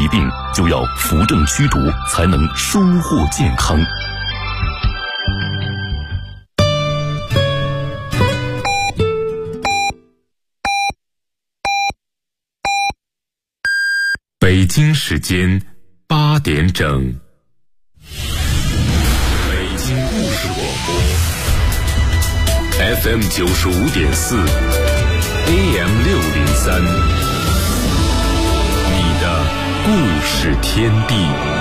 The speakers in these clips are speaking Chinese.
疾病，就要扶正驱毒，才能收获健康。北京时间8点整，北京故事广播 FM 95.4 AM 603，你的故事天地。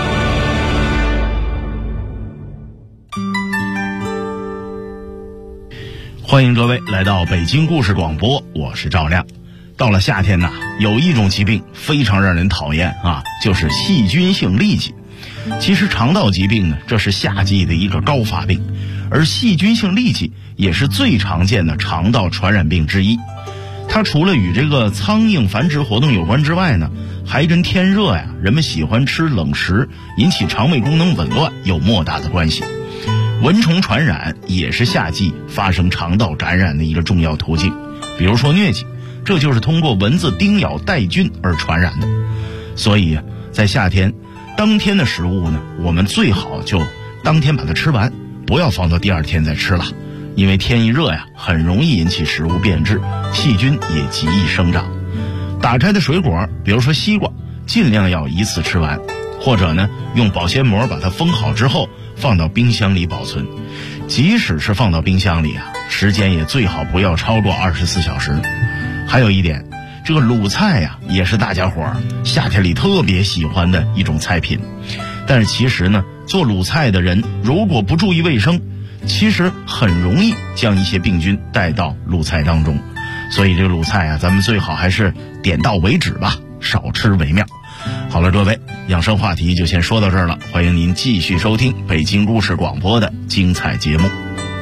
欢迎各位来到北京故事广播，我是赵亮。到了夏天有一种疾病非常让人讨厌就是细菌性痢疾。其实肠道疾病这是夏季的一个高发病，而细菌性痢疾也是最常见的肠道传染病之一。它除了与这个苍蝇繁殖活动有关之外还跟天热人们喜欢吃冷食引起肠胃功能紊乱有莫大的关系。蚊虫传染也是夏季发生肠道感染的一个重要途径，比如说疟疾，这就是通过蚊子叮咬带菌而传染的。所以在夏天，当天的食物我们最好就当天把它吃完，不要放到第二天再吃了，因为天一热很容易引起食物变质，细菌也极易生长。打开的水果，比如说西瓜，尽量要一次吃完，或者用保鲜膜把它封好之后放到冰箱里保存。即使是放到冰箱里时间也最好不要超过24小时。还有一点，这个卤菜也是大家伙夏天里特别喜欢的一种菜品。但是其实做卤菜的人如果不注意卫生，其实很容易将一些病菌带到卤菜当中。所以这个卤菜咱们最好还是点到为止吧，少吃为妙。好了，各位，养生话题就先说到这儿了，欢迎您继续收听北京故事广播的精彩节目。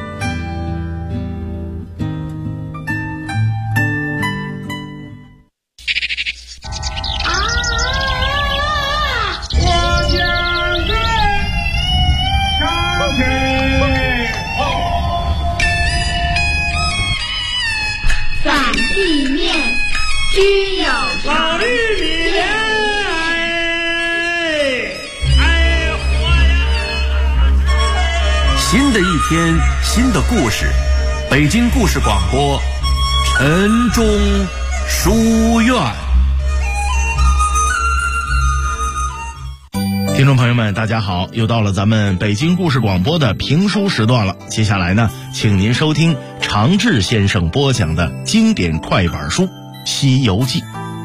新的一天，新的故事，北京故事广播，晨钟书院。 听众朋友们大家好，又到了咱们北京故事广播的评书时段了。接下来请您收听常志先生播讲的经典快板书《西游记》。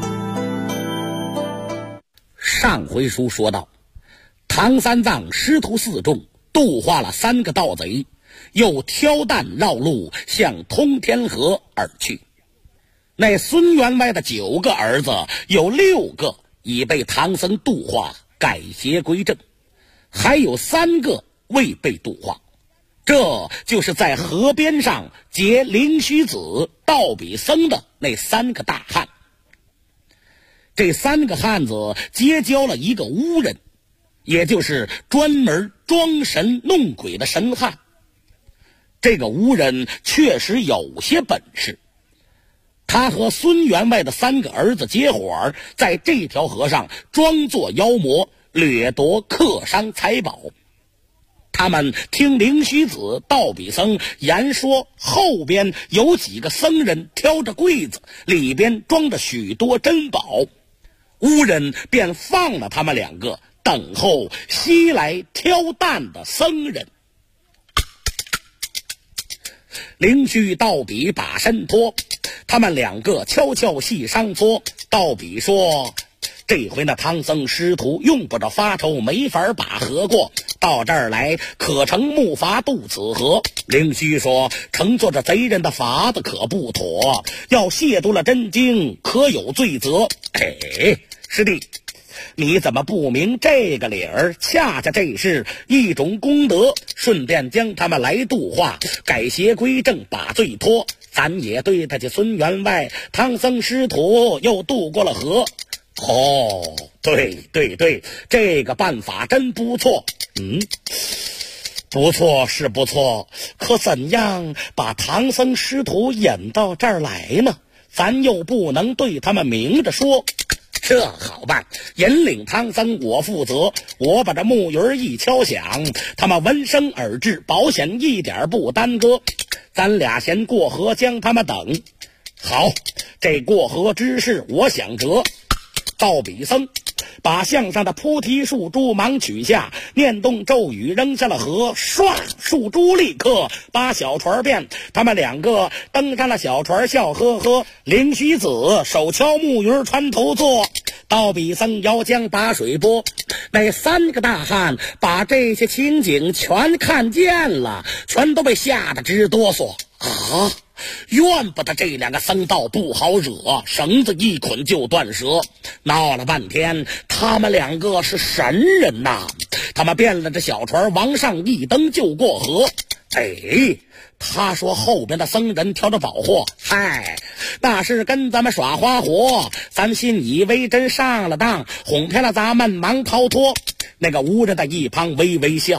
上回书说到，唐三藏师徒四众度化了3个盗贼，又挑担绕路向通天河而去。那孙员外的9个儿子有6个已被唐僧度化改邪归正，还有3个未被度化。这就是在河边上劫灵虚子、道比僧的那3个大汉。这3个汉子结交了一个巫人，也就是专门装神弄鬼的神汉。这个巫人确实有些本事，他和孙员外的3个儿子结伙，在这条河上装作妖魔，掠夺客商财宝。他们听灵虚子、道比僧言说，后边有几个僧人挑着柜子，里边装着许多珍宝，巫人便放了他们2个，等候西来挑担的僧人。灵虚、道比把身脱，他们2个悄悄细商撮。道比说，这回唐僧师徒用不着发愁，没法把河过，到这儿来可成木筏渡此河。灵虚说，乘坐着贼人的筏子可不妥，要亵渎了真经，可有罪责。师弟，你怎么不明这个理儿？恰恰这是一种功德，顺便将他们来度化，改邪归正，把罪脱，咱也对得起孙员外，唐僧师徒又渡过了河。对，这个办法真不错。不错是不错，可怎样把唐僧师徒引到这儿来呢？咱又不能对他们明着说。 这好办，引领唐僧我负责，我把这木鱼一敲响，他们闻声而至，保险一点不耽搁。咱俩先过河将他们等。好，这过河之事我想辙。道比僧把项上的菩提树珠忙取下，念动咒语扔下了河，唰，树珠立刻把小船变。他们两个登上了小船，笑呵呵。灵虚子手敲木鱼船头坐，道比僧摇桨把水拨。那三个大汉把这些情景全看见了，全都被吓得直哆嗦啊！怨不得这两个僧道不好惹，绳子一捆就断舌。闹了半天，他们两个是神人呐！他们变了这小船往上一蹬就过河。他说后边的僧人挑着宝货，嗨，那是跟咱们耍花活，咱信以为真上了当，哄骗了咱们忙逃脱。那个无人在一旁微微笑，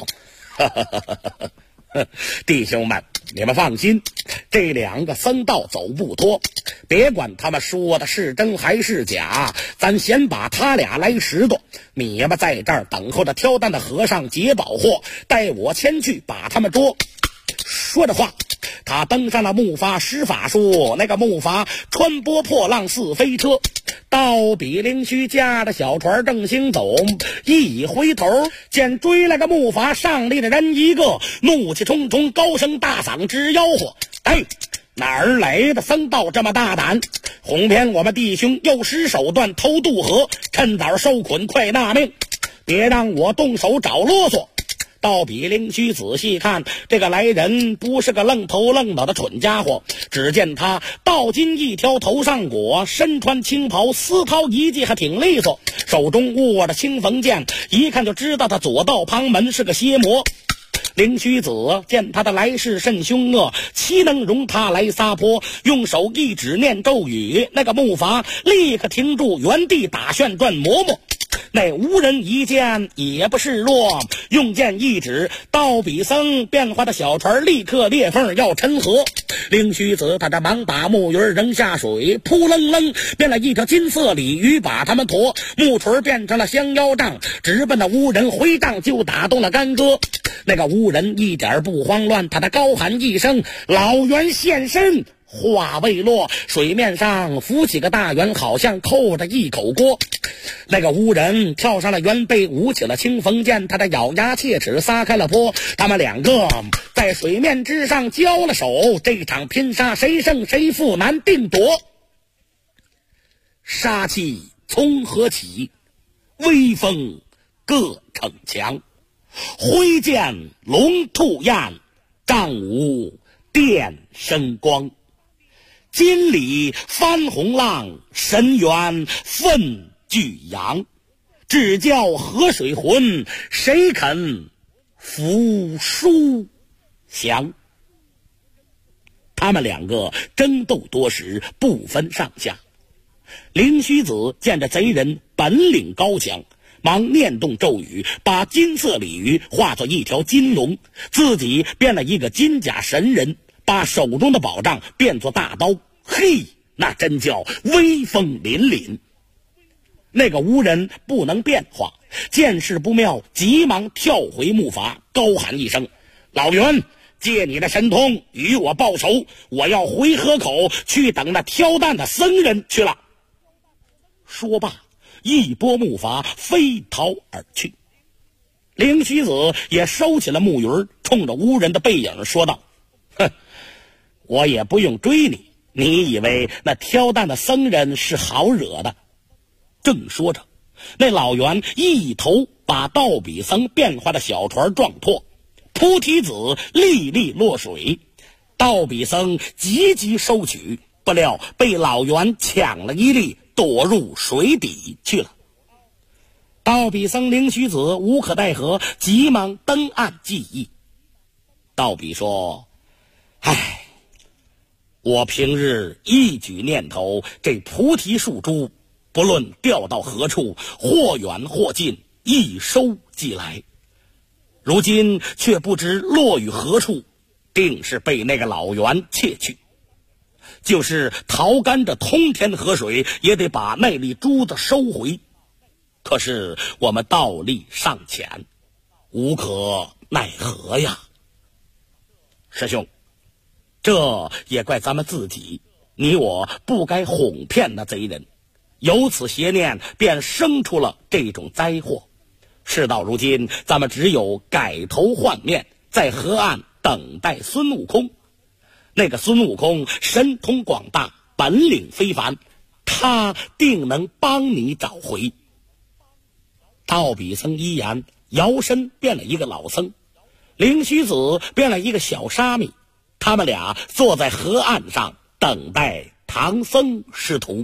弟兄们，你们放心，这两个僧道走不脱，别管他们说的是真还是假，咱先把他俩来拾掇。你们在这儿等候着挑担的和尚劫宝货，带我前去把他们捉。说着话，他登上了木筏施法术，那个木筏穿波破浪似飞车。道比灵虚驾着小船正行走，一回头见追来个木筏上立的人一个，怒气冲冲，高声大嗓直吆喝：哪儿来的僧道这么大胆，哄骗我们弟兄，又使手段偷渡河，趁早收捆，快纳命，别让我动手找啰嗦。道比灵虚仔细看，这个来人不是个愣头愣脑的蠢家伙。只见他道金一条头上裹，身穿青袍，丝绦一系还挺利索，手中握着青缝剑，一看就知道他左道旁门是个邪魔。灵虚子见他的来势甚凶恶，岂能容他来撒泼，用手一指念咒语，那个木筏立刻停住，原地打旋转磨磨。那无人一见也不示弱，用剑一指，道比僧变化的小船立刻裂缝要沉河。灵虚子他这忙把木鱼扔下水，扑棱棱变了一条金色鲤鱼把他们驮，木锤变成了香腰杖，直奔那乌人回杖就打动了干戈。那个乌人一点不慌乱，他的高喊一声：老袁现身！话未落，水面上浮起个大圆，好像扣着一口锅。那个乌人跳上了圆背，舞起了青缝剑，他的咬牙切齿撒开了坡。他们两个在水面之上交了手，这场拼杀谁胜谁负难定夺。杀气从何起？威风各逞强。挥剑龙吐焰，仗舞电生光。金里翻红浪，神元奋巨扬。只教河水浑，谁肯服输降？他们两个争斗多时，不分上下。灵虚子见着贼人本领高强，忙念动咒语，把金色鲤鱼化作一条金龙，自己变了一个金甲神人，把手中的宝杖变作大刀。嘿，那真叫威风凛凛。那个乌人不能变化，见势不妙，急忙跳回木筏，高喊一声：老袁，借你的神通与我报仇，我要回河口去等那挑担的僧人去了。说罢，一拨木筏飞逃而去。灵虚子也收起了木鱼，冲着乌人的背影说道：哼，我也不用追你，你以为那挑担的僧人是好惹的？正说着，那老袁一头把道比僧变化的小船撞破，菩提子沥沥落水。道比僧急急收取，不料被老袁抢了一粒，躲入水底去了。道比僧灵虚子无可奈何，急忙登岸记忆。道比说：唉，我平日一举念头，这菩提树珠不论掉到何处，或远或近，一收即来。如今却不知落于何处，定是被那个老袁窃去。 就是淘干这通天河水，也得把那粒珠子收回。可是我们道力尚浅，无可奈何呀。师兄，这也怪咱们自己，你我不该哄骗那贼人，由此邪念便生出了这种灾祸。事到如今，咱们只有改头换面，在河岸等待孙悟空。那个孙悟空神通广大，本领非凡，他定能帮你找回。道比僧一言，摇身变了一个老僧，灵虚子变了一个小沙弥，他们俩坐在河岸上等待唐僧师徒。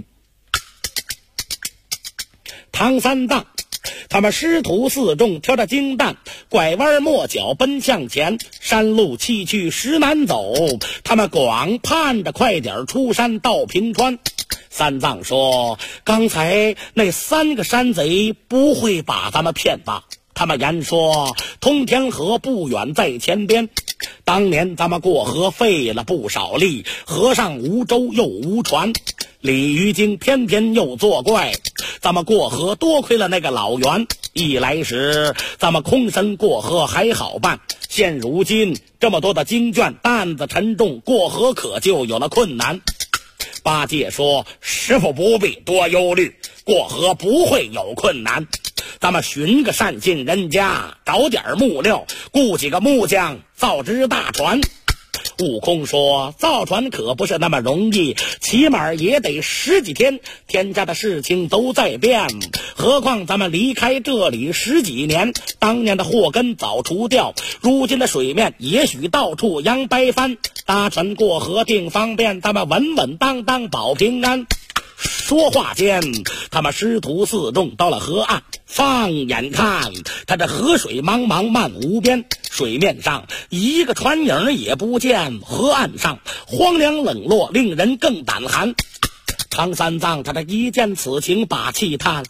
唐三藏他们师徒四众挑着金担，拐弯抹角奔向前，山路崎岖实难走，他们光盼着快点出山到平川。三藏说，刚才那3个山贼不会把咱们骗吧？他们言说通天河不远在前边，当年咱们过河费了不少力，河上无舟又无船，鲤鱼精偏偏又作怪，咱们过河多亏了那个老袁，一来时咱们空身过河还好办，现如今这么多的经卷，担子沉重，过河可就有了困难。八戒说，师父不必多忧虑，过河不会有困难，咱们寻个善信人家，找点木料，雇几个木匠，造只大船。悟空说，造船可不是那么容易，起码也得10几天，天下的事情都在变，何况咱们离开这里10几年，当年的祸根早除掉，如今的水面也许到处扬白帆，搭船过河定方便，咱们稳稳当当保平安。说话间，他们师徒四众到了河岸，放眼看，他这河水茫茫漫无边，水面上一个船影也不见，河岸上荒凉冷落，令人更胆寒。唐三藏他这一见此情，把气叹，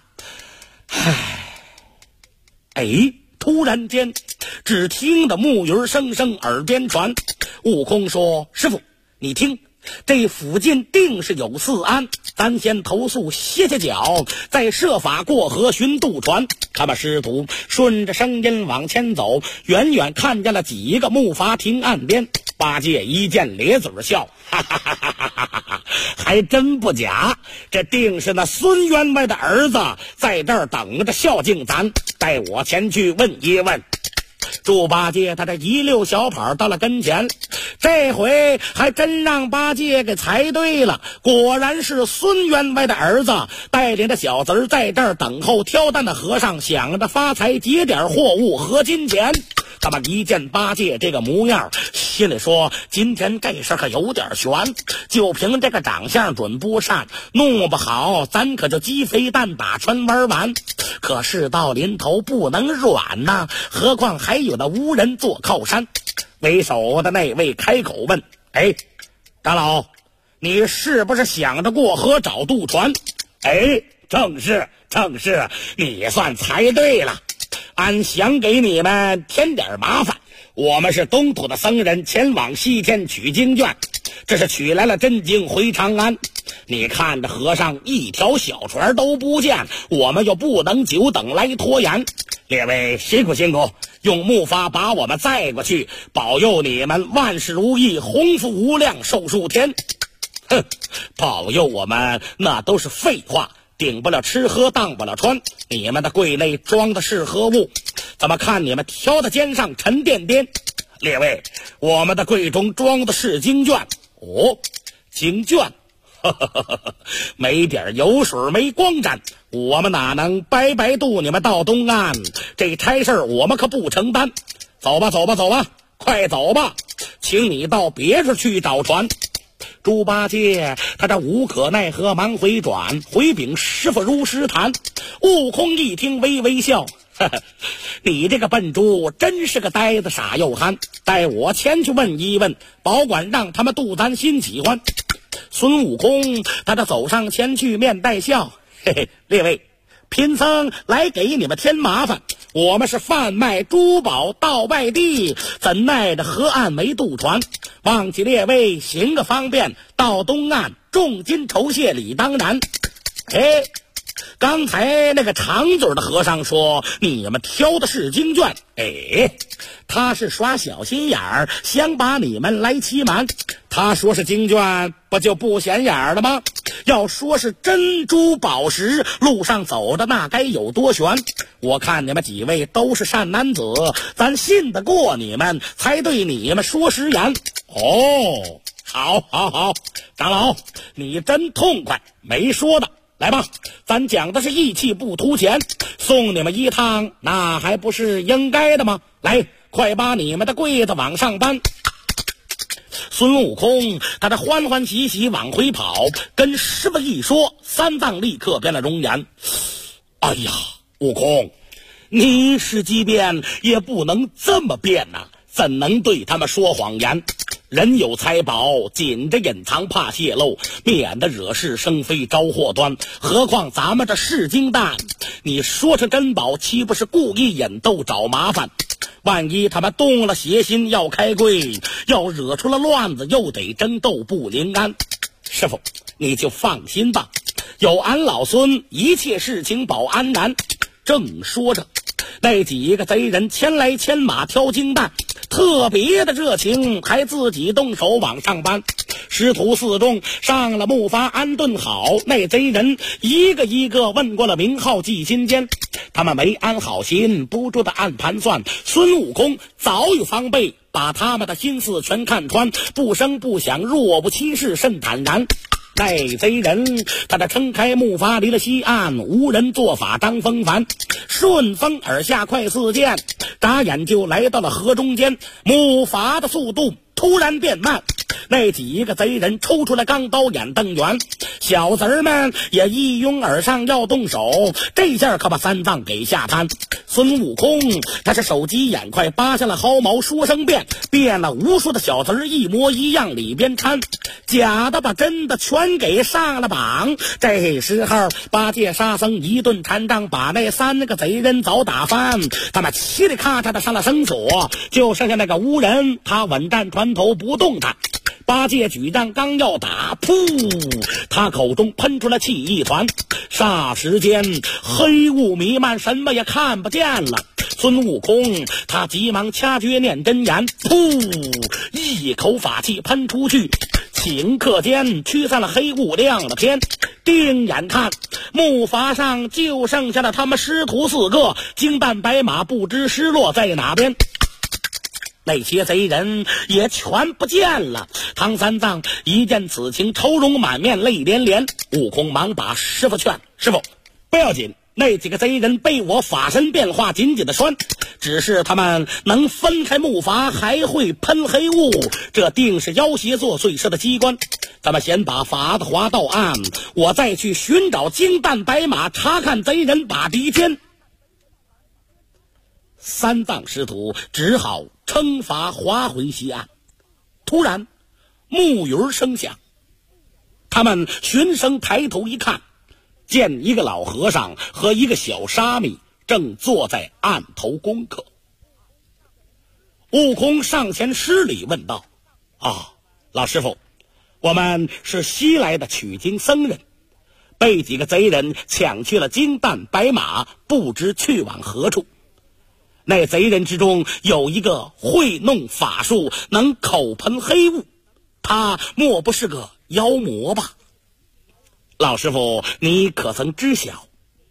突然间只听得木鱼声声耳边传。悟空说，师父你听，这附近定是有寺安，咱先投宿歇歇脚，再设法过河寻渡船。他们师徒顺着声音往前走，远远看见了几个木筏停岸边。八戒一见咧嘴笑，哈哈哈哈哈哈，还真不假，这定是那孙员外的儿子在这儿等着孝敬咱，带我前去问一问。猪八戒他这一溜小跑到了跟前，这回还真让八戒给猜对了，果然是孙员外的儿子带领着小子在这儿等候挑担的和尚，想着发财劫点货物和金钱。他们一见八戒这个模样，心里说，今天这事可有点悬，就凭这个长相准不善，弄不好咱可就鸡飞蛋打船玩完。可事到临头不能软呐，何况还有那无人做靠山。为首的那位开口问，长老，你是不是想着过河找渡船？正是，你算猜对了。俺想给你们添点麻烦，我们是东土的僧人，前往西天取经卷，这是取来了真经回长安。你看这河上一条小船都不见，我们又不能久等来拖延，列位辛苦，用木筏把我们载过去，保佑你们万事如意，鸿福无量，寿数天。保佑我们那都是废话，顶不了吃喝，当不了穿。你们的柜内装的是何物？怎么看你们挑的肩上沉甸甸？列位，我们的柜中装的是经卷。经卷，没点油水，没光沾，我们哪能白白渡你们到东岸？这差事我们可不承担。走吧，快走吧，请你到别处去找船。猪八戒他这无可奈何，忙回转，回禀师傅如实谈。悟空一听微微笑，你这个笨猪真是个呆子，傻又憨，带我前去问一问，保管让他们渡咱心喜欢。孙悟空他这走上前去，面带笑，列位贫僧来给你们添麻烦。我们是贩卖珠宝到外地，怎奈着河岸没渡船，望起列位行个方便，到东岸重金酬谢理当然。刚才那个长嘴的和尚说你们挑的是经卷，他是耍小心眼儿，想把你们来欺瞒。他说是经卷，不就不显眼儿了吗？要说是珍珠宝石，路上走的那该有多悬。我看你们几位都是善男子，咱信得过你们，才对你们说实言。好，长老，你真痛快，没说的。来吧，咱讲的是义气不图钱，送你们一趟，那还不是应该的吗？来，快把你们的柜子往上搬。孙悟空他这欢欢喜喜往回跑，跟师傅一说，三藏立刻变了容颜。哎呀，悟空，你是即便也不能这么变呐，怎能对他们说谎言？人有财宝，紧着隐藏怕泄露，免得惹是生非招祸端。何况咱们这是金蛋，你说是珍宝，岂不是故意引逗找麻烦？万一他们动了邪心要开柜，要惹出了乱子，又得争斗不临安。师傅，你就放心吧，有俺老孙，一切事情保安然。正说着，那几个贼人牵来牵马挑金蛋，特别的热情，还自己动手往上搬。师徒四众上了木筏安顿好，那贼人一个一个问过了名号记心间。他们没安好心，不住的暗盘算。孙悟空早有防备，把他们的心思全看穿，不声不响，若无其事，甚坦然。那贼人他这撑开木筏离了西岸，无人做法张风帆，顺风而下快似箭，眨眼就来到了河中间。木筏的速度突然变慢，那几个贼人抽出来钢刀眼瞪圆，小贼们也一拥而上要动手，这下可把三藏给吓瘫。孙悟空他是手疾眼快，扒下了毫毛说声变了无数的小贼一模一样，里边掺假的把真的全给上了绑。这时候八戒沙僧一顿禅杖，把那三个贼人早打翻，他们嘁里咔嚓的上了绳索，就剩下那个乌人，他稳站船头不动弹。八戒举杖刚要打，噗，他口中喷出了气一团，霎时间黑雾弥漫，什么也看不见了。孙悟空他急忙掐诀念真言，噗，一口法气喷出去，顷刻间驱散了黑雾，亮了天。定眼看木筏上就剩下了他们师徒四个，金蛋白马不知失落在哪边。那些贼人也全不见了。唐三藏一见此情，愁容满面，泪连连。悟空忙把师傅劝：师傅不要紧，那几个贼人被我法身变化紧紧的拴，只是他们能分开木筏，还会喷黑雾，这定是妖邪作祟设的机关。咱们先把筏子划到岸，我再去寻找金蛋白马，查看贼人把敌天。三藏师徒只好撑筏划回西岸。突然木鱼声响，他们循声抬头一看，见一个老和尚和一个小沙弥正坐在岸头功课。悟空上前施礼问道：老师傅，我们是西来的取经僧人，被几个贼人抢去了金蛋白马，不知去往何处。那贼人之中有一个会弄法术，能口喷黑雾，他莫不是个妖魔吧？老师傅，你可曾知晓？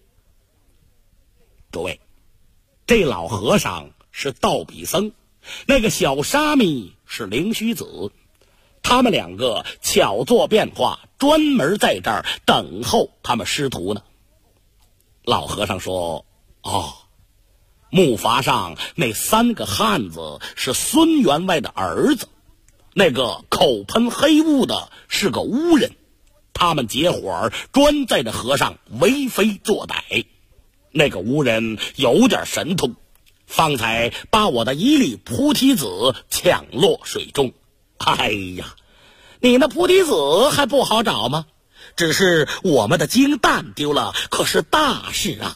诸位，这老和尚是道比僧，那个小沙弥是灵虚子，他们两个巧做变化，专门在这儿等候他们师徒呢。老和尚说：木筏上那三个汉子是孙员外的儿子，那个口喷黑雾的是个巫人，他们结伙专在这河上为非作歹。那个巫人有点神通，方才把我的一粒菩提子抢落水中。哎呀，你那菩提子还不好找吗？ 只是我们的金蛋丢了，可是大事啊。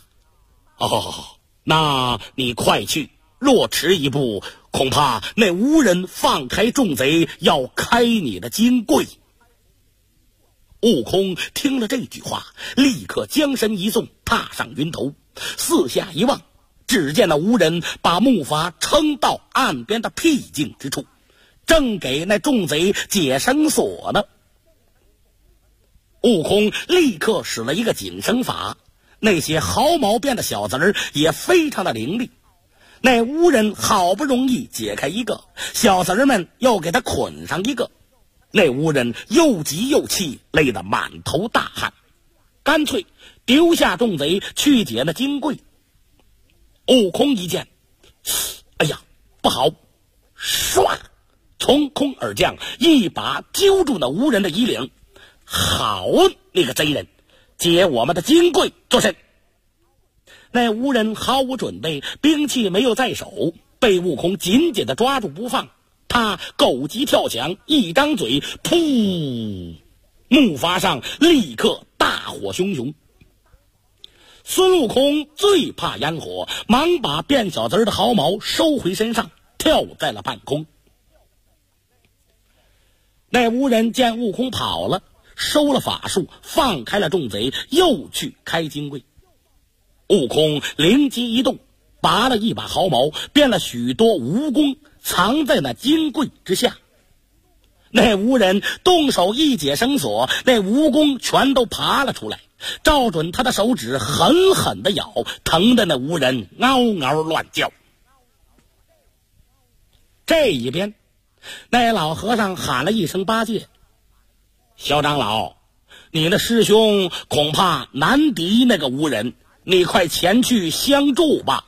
那你快去，若迟一步，恐怕那吴人放开众贼，要开你的金柜。悟空听了这句话，立刻将身一纵，踏上云头，四下一望，只见那吴人把木筏撑到岸边的僻静之处，正给那众贼解绳索呢。悟空立刻使了一个紧绳法，那些毫毛变的小子儿也非常的伶俐。那吴人好不容易解开一个，小子儿们又给他捆上一个。那吴人又急又气，累得满头大汗，干脆丢下众贼去解那金柜。悟空一见，哎呀，不好！唰，从空而降，一把揪住那吴人的衣领。好，那个贼人，解我们的金柜，作甚！那吴人毫无准备，兵器没有在手，被悟空紧紧地抓住不放。他狗急跳墙，一张嘴，噗！木筏上立刻大火熊熊。孙悟空最怕烟火，忙把变小子的毫毛收回身上，跳在了半空。那吴人见悟空跑了，收了法术，放开了众贼，又去开金柜。悟空灵机一动，拔了一把毫毛，变了许多蜈蚣，藏在那金柜之下。那吴人动手一解绳索，那蜈蚣全都爬了出来，照准他的手指狠狠地咬，疼得那吴人嗷嗷乱叫。这一边，那老和尚喊了一声八戒：“小长老，你的师兄恐怕难敌那个吴人，你快前去相助吧。”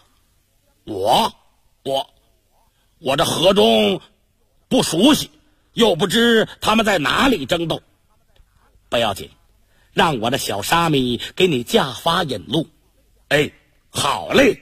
我这河中不熟悉，又不知他们在哪里争斗。不要紧，让我的小沙弥给你驾法引路。哎，好嘞。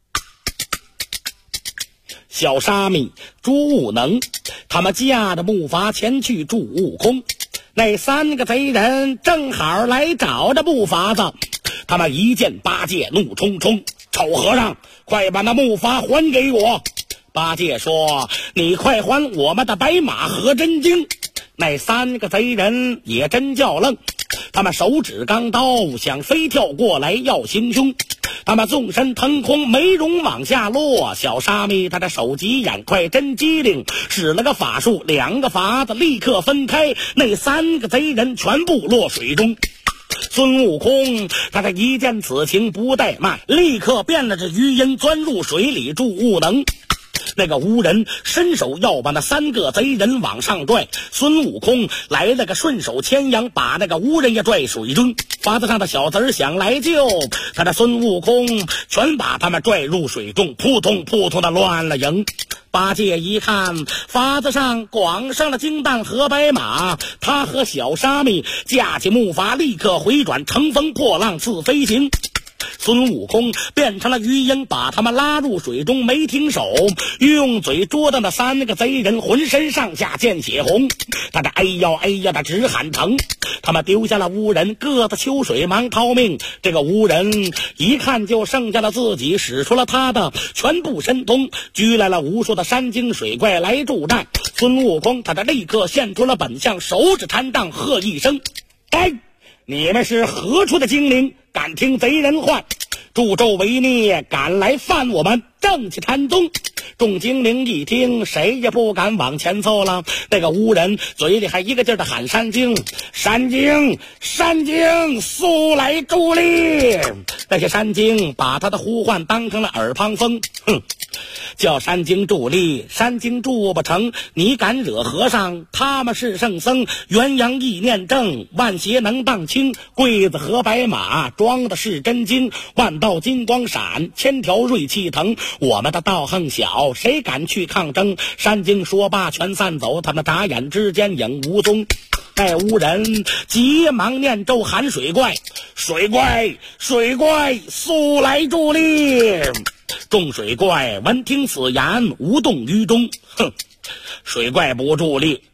小沙弥朱悟能他们驾着木筏前去助悟空。那三个贼人正好来找着木筏子，他们一见八戒，怒冲冲：“丑和尚，快把那木筏还给我！”八戒说：“你快还我们的白马和真经。”那三个贼人也真叫愣，他们手指钢刀，想飞跳过来要行凶。他们纵身腾空，没容往下落。小沙弥他的手疾眼快，真机灵，使了个法术，两个筏子立刻分开，那三个贼人全部落水中。孙悟空他这一见此情不怠慢，立刻变了这鱼鹰，钻入水里助悟能。那个吴人伸手要把那三个贼人往上拽，孙悟空来了个顺手牵羊，把那个吴人也拽水中。筏子上的小子想来救他，的孙悟空全把他们拽入水中，扑通扑通的乱了营。八戒一看筏子上广上了金蛋和白马，他和小沙弥架起木筏，立刻回转，乘风破浪似飞行。孙悟空变成了鱼鹰，把他们拉入水中，没停手，用嘴捉到那三个贼人，浑身上下见血红，他这哎呀的直喊疼。他们丢下了乌人，各自秋水忙逃命。这个乌人一看就剩下了自己，使出了他的全部神通，拘来了无数的山精水怪来助战。孙悟空他这立刻现出了本相，手指禅杖，喝一声：“哎！你们是何处的精灵，敢听贼人唤？助纣为虐，敢来犯我们正气禅宗！”众精灵一听，谁也不敢往前凑了。那个乌人嘴里还一个劲儿的喊：“山精，山精，山精，速来助力！”那些山精把他的呼唤当成了耳旁风，叫山精助力，山精助不成，你敢惹和尚，他们是圣僧，元阳意念正，万邪能荡清，柜子和白马装的是真金，万道金光闪，千条锐气腾，我们的道行小，谁敢去抗争？山精说罢全散走，他们眨眼之间影无踪。那乌人急忙念咒喊水怪：“水怪，水怪，速来助力！”众水怪闻听此言，无动于衷。水怪不助力，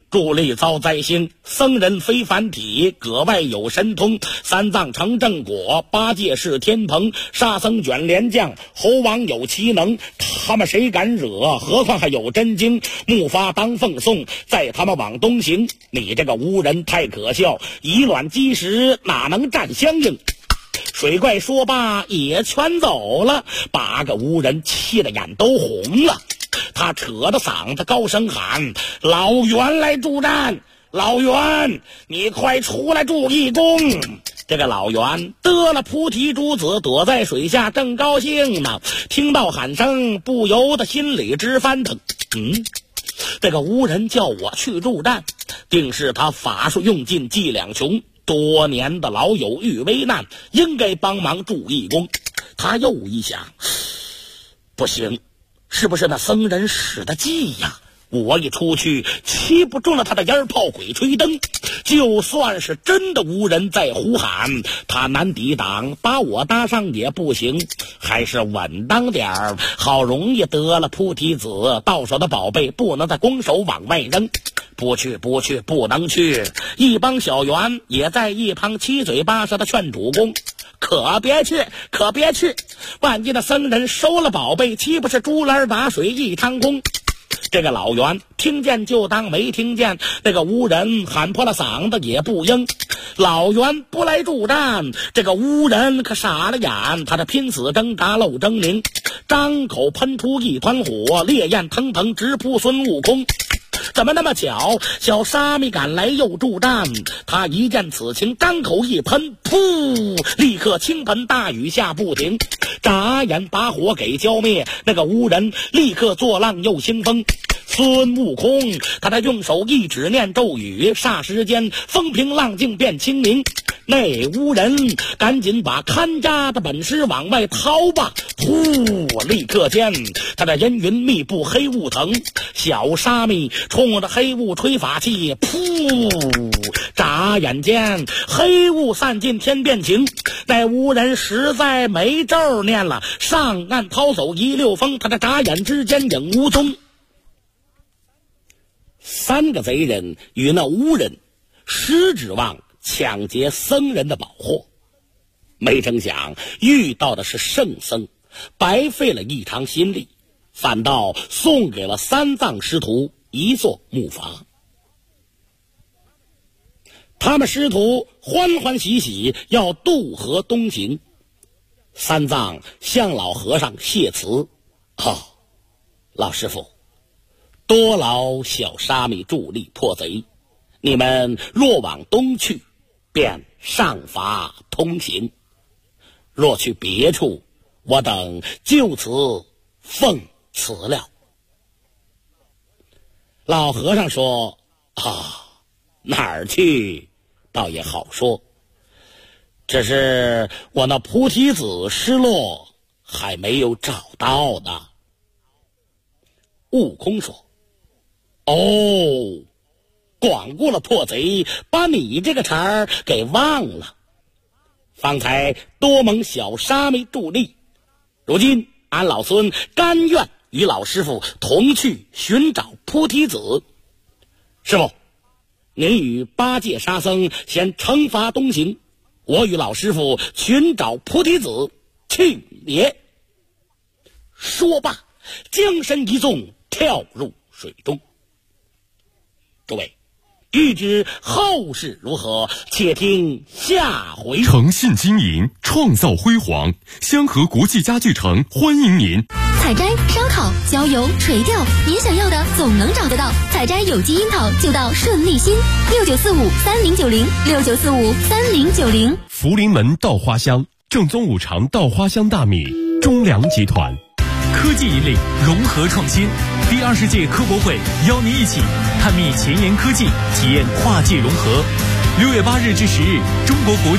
助力遭灾星，僧人非凡体，葛外有神通，三藏成正果，八戒是天蓬，沙僧卷连将，猴王有奇能，他们谁敢惹？何况还有真经，木发当奉送，载他们往东行。你这个巫人太可笑，以卵击石，哪能战相应？水怪说罢也全走了，八个巫人气得眼都红了。他扯着嗓子高声喊：老袁来助战，老袁你快出来助义工。这个老袁得了菩提珠子，躲在水下正高兴呢，听到喊声不由得心里直翻腾。这个巫人叫我去助战，定是他法术用尽伎俩穷，多年的老友遇危难，应该帮忙助义工。他又一想，不行，是不是那僧人使的计呀？我一出去，岂不中了他的烟炮鬼吹灯？就算是真的无人在呼喊，他难抵挡，把我搭上也不行。还是稳当点儿，好容易得了菩提子，到手的宝贝不能再空手往外扔。不去，不能去！一帮小员也在一旁七嘴八舌的劝主公：可别去！万一那僧人收了宝贝，岂不是竹篮打水一汤空？这个老袁听见就当没听见，那个巫人喊破了嗓子也不应。老袁不来助战，这个巫人可傻了眼，他的拼死挣扎露狰狞，张口喷出一团火，烈焰腾腾直扑孙悟空。怎么那么巧，小沙弥赶来又助战，他一见此情，张口一喷，噗，立刻倾盆大雨下不停，眨眼把火给浇灭。那个巫人立刻作浪又兴风，孙悟空他用手一指念咒语，霎时间风平浪静变清明。那巫人赶紧把看家的本事往外掏吧，呼，立刻间他的阴云密布，黑雾腾，小沙弥冲着黑雾吹法器，噗，眨眼间黑雾散尽天变晴。那巫人实在没咒念了，上岸掏走一溜风，他的眨眼之间影无踪。三个贼人与那巫人实指望抢劫僧人的宝货，没成想遇到的是圣僧，白费了一场心力，反倒送给了三藏师徒一座木筏。他们师徒欢欢喜喜要渡河东行，三藏向老和尚谢辞：老师傅，多劳小沙弥助力破贼，你们若往东去，便上筏通行；若去别处，我等就此奉辞了。老和尚说：哪儿去倒也好说，只是我那菩提子失落，还没有找到呢。悟空说：光顾了破贼，把你这个茬儿给忘了。方才多蒙小沙弥助力，如今俺老孙甘愿与老师傅同去寻找菩提子。师傅，您与八戒沙僧先乘筏东行，我与老师傅寻找菩提子，去也。说罢，将身一纵，跳入水中。诸位，欲知后事如何，且听下回。 诚信经营，创造辉煌，香河国际家具城欢迎您。 采摘、烧烤、郊游、垂钓，您想要的总能找得到。采摘有机樱桃就到顺利新，69453090，69453090。 福临门稻花香，正宗五常稻花香大米，中粮集团。 科技引领，融合创新。第20届科博会邀您一起探秘前沿科技，体验跨界融合。6月8日至10日，中国国